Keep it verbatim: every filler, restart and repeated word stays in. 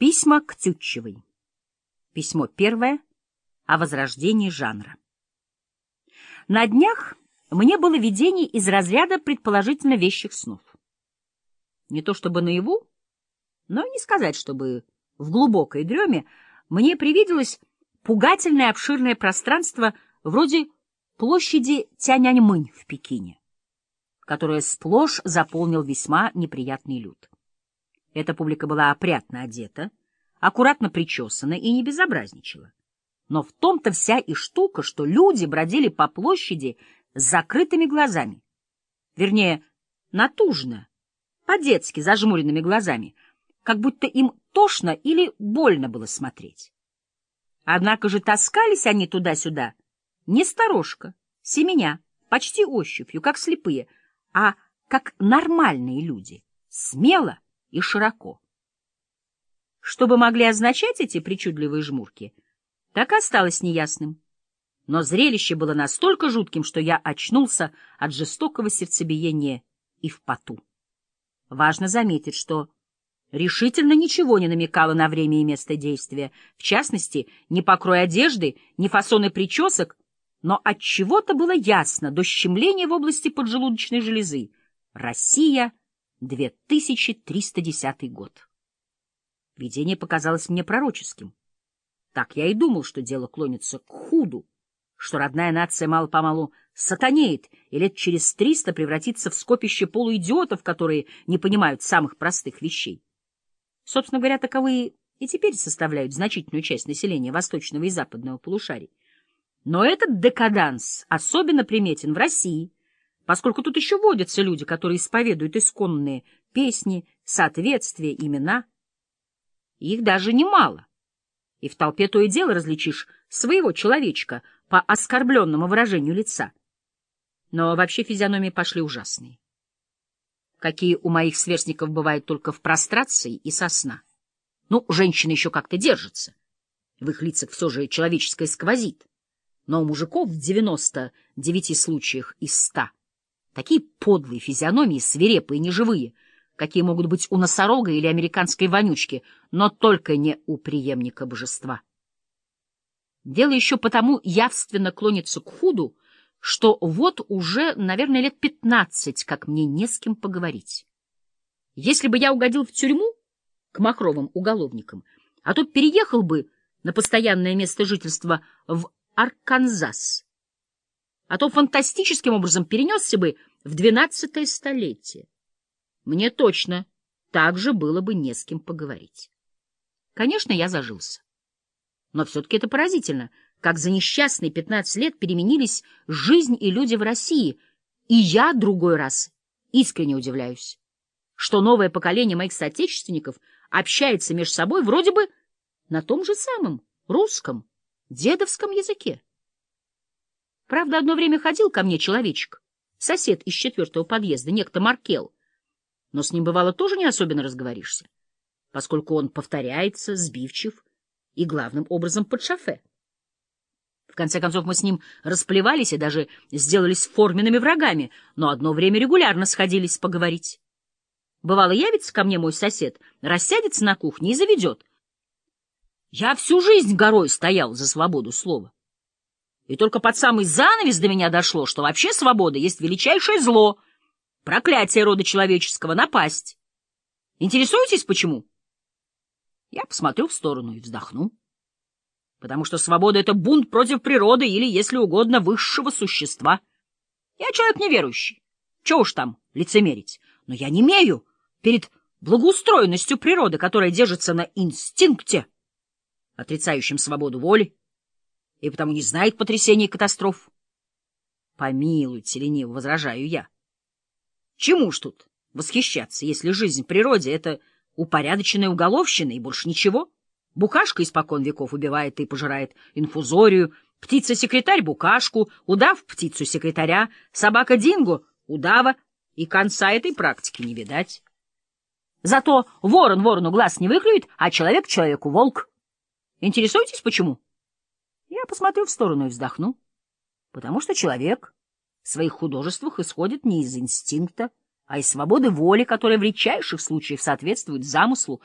Письма к Тютчевой. Письмо первое о возрождении жанра. На днях мне было видение из разряда предположительно вещих снов. Не то чтобы наяву, но и не сказать, чтобы в глубокой дреме мне привиделось пугательное обширное пространство вроде площади Тяньаньмынь в Пекине, которое сплошь заполнил весьма неприятный люд. Эта публика была опрятно одета, аккуратно причесана и не безобразничала. Но в том-то вся и штука, что люди бродили по площади с закрытыми глазами. Вернее, натужно, по-детски зажмуренными глазами, как будто им тошно или больно было смотреть. Однако же таскались они туда-сюда не сторожка, семеня, почти ощупью, как слепые, а как нормальные люди, смело и широко. Что бы могли означать эти причудливые жмурки, так и осталось неясным. Но зрелище было настолько жутким, что я очнулся от жестокого сердцебиения и в поту. Важно заметить, что решительно ничего не намекало на время и место действия, в частности, ни покрой одежды, ни фасоны причесок, но отчего-то было ясно до щемления в области поджелудочной железы. Россия, две тысячи триста десятый год. Видение показалось мне пророческим. Так я и думал, что дело клонится к худу, что родная нация мало-помалу сатанеет и лет через триста превратится в скопище полуидиотов, которые не понимают самых простых вещей. Собственно говоря, таковые и теперь составляют значительную часть населения восточного и западного полушарий. Но этот декаданс особенно приметен в России, поскольку тут еще водятся люди, которые исповедуют исконные песни, соответствия, имена. Их даже немало, и в толпе то и дело различишь своего человечка по оскорбленному выражению лица. Но вообще физиономии пошли ужасные, какие у моих сверстников бывают только в прострации и со сна. Ну, женщины еще как-то держатся, в их лицах все же человеческое сквозит, но у мужиков в девяноста девяти случаях из ста такие подлые физиономии, свирепые, неживые, какие могут быть у носорога или американской вонючки, но только не у преемника божества. Дело еще потому явственно клонится к худу, что вот уже, наверное, лет пятнадцать, как мне не с кем поговорить. Если бы я угодил в тюрьму к махровым уголовникам, а то переехал бы на постоянное место жительства в Арканзас, а то фантастическим образом перенесся бы в двенадцатое столетие, мне точно так же было бы не с кем поговорить. Конечно, я зажился. Но все-таки это поразительно, как за несчастные пятнадцать лет переменились жизнь и люди в России, и я другой раз искренне удивляюсь, что новое поколение моих соотечественников общается между собой вроде бы на том же самом русском, дедовском языке. Правда, одно время ходил ко мне человечек, сосед из четвертого подъезда, некто Маркел, но с ним, бывало, тоже не особенно разговоришься, поскольку он повторяется, сбивчив и, главным образом, под шофе. В конце концов, мы с ним расплевались и даже сделались форменными врагами, но одно время регулярно сходились поговорить. Бывало, явится ко мне мой сосед, рассядется на кухне и заведет. Я всю жизнь горой стоял за свободу слова. И только под самый занавес до меня дошло, что вообще свобода есть величайшее зло, проклятие рода человеческого, напасть. Интересуетесь, почему? Я посмотрю в сторону и вздохну. Потому что свобода — это бунт против природы или, если угодно, высшего существа. Я человек неверующий. Чего уж там лицемерить? Но я не имею перед благоустроенностью природы, которая держится на инстинкте, отрицающем свободу воли, и потому не знает потрясений и катастроф. Помилуйте, лениво возражаю я. Чему ж тут восхищаться, если жизнь в природе — это упорядоченная уголовщина и больше ничего? Букашка испокон веков убивает и пожирает инфузорию, птица-секретарь — букашку, удав — птицу-секретаря, собака Динго — удава, и конца этой практики не видать. Зато ворон ворону глаз не выклюет, а человек человеку волк. Интересуетесь, почему? Я посмотрю в сторону и вздохну. Потому что человек в своих художествах исходит не из инстинкта, а из свободы воли, которая в редчайших случаях соответствует замыслу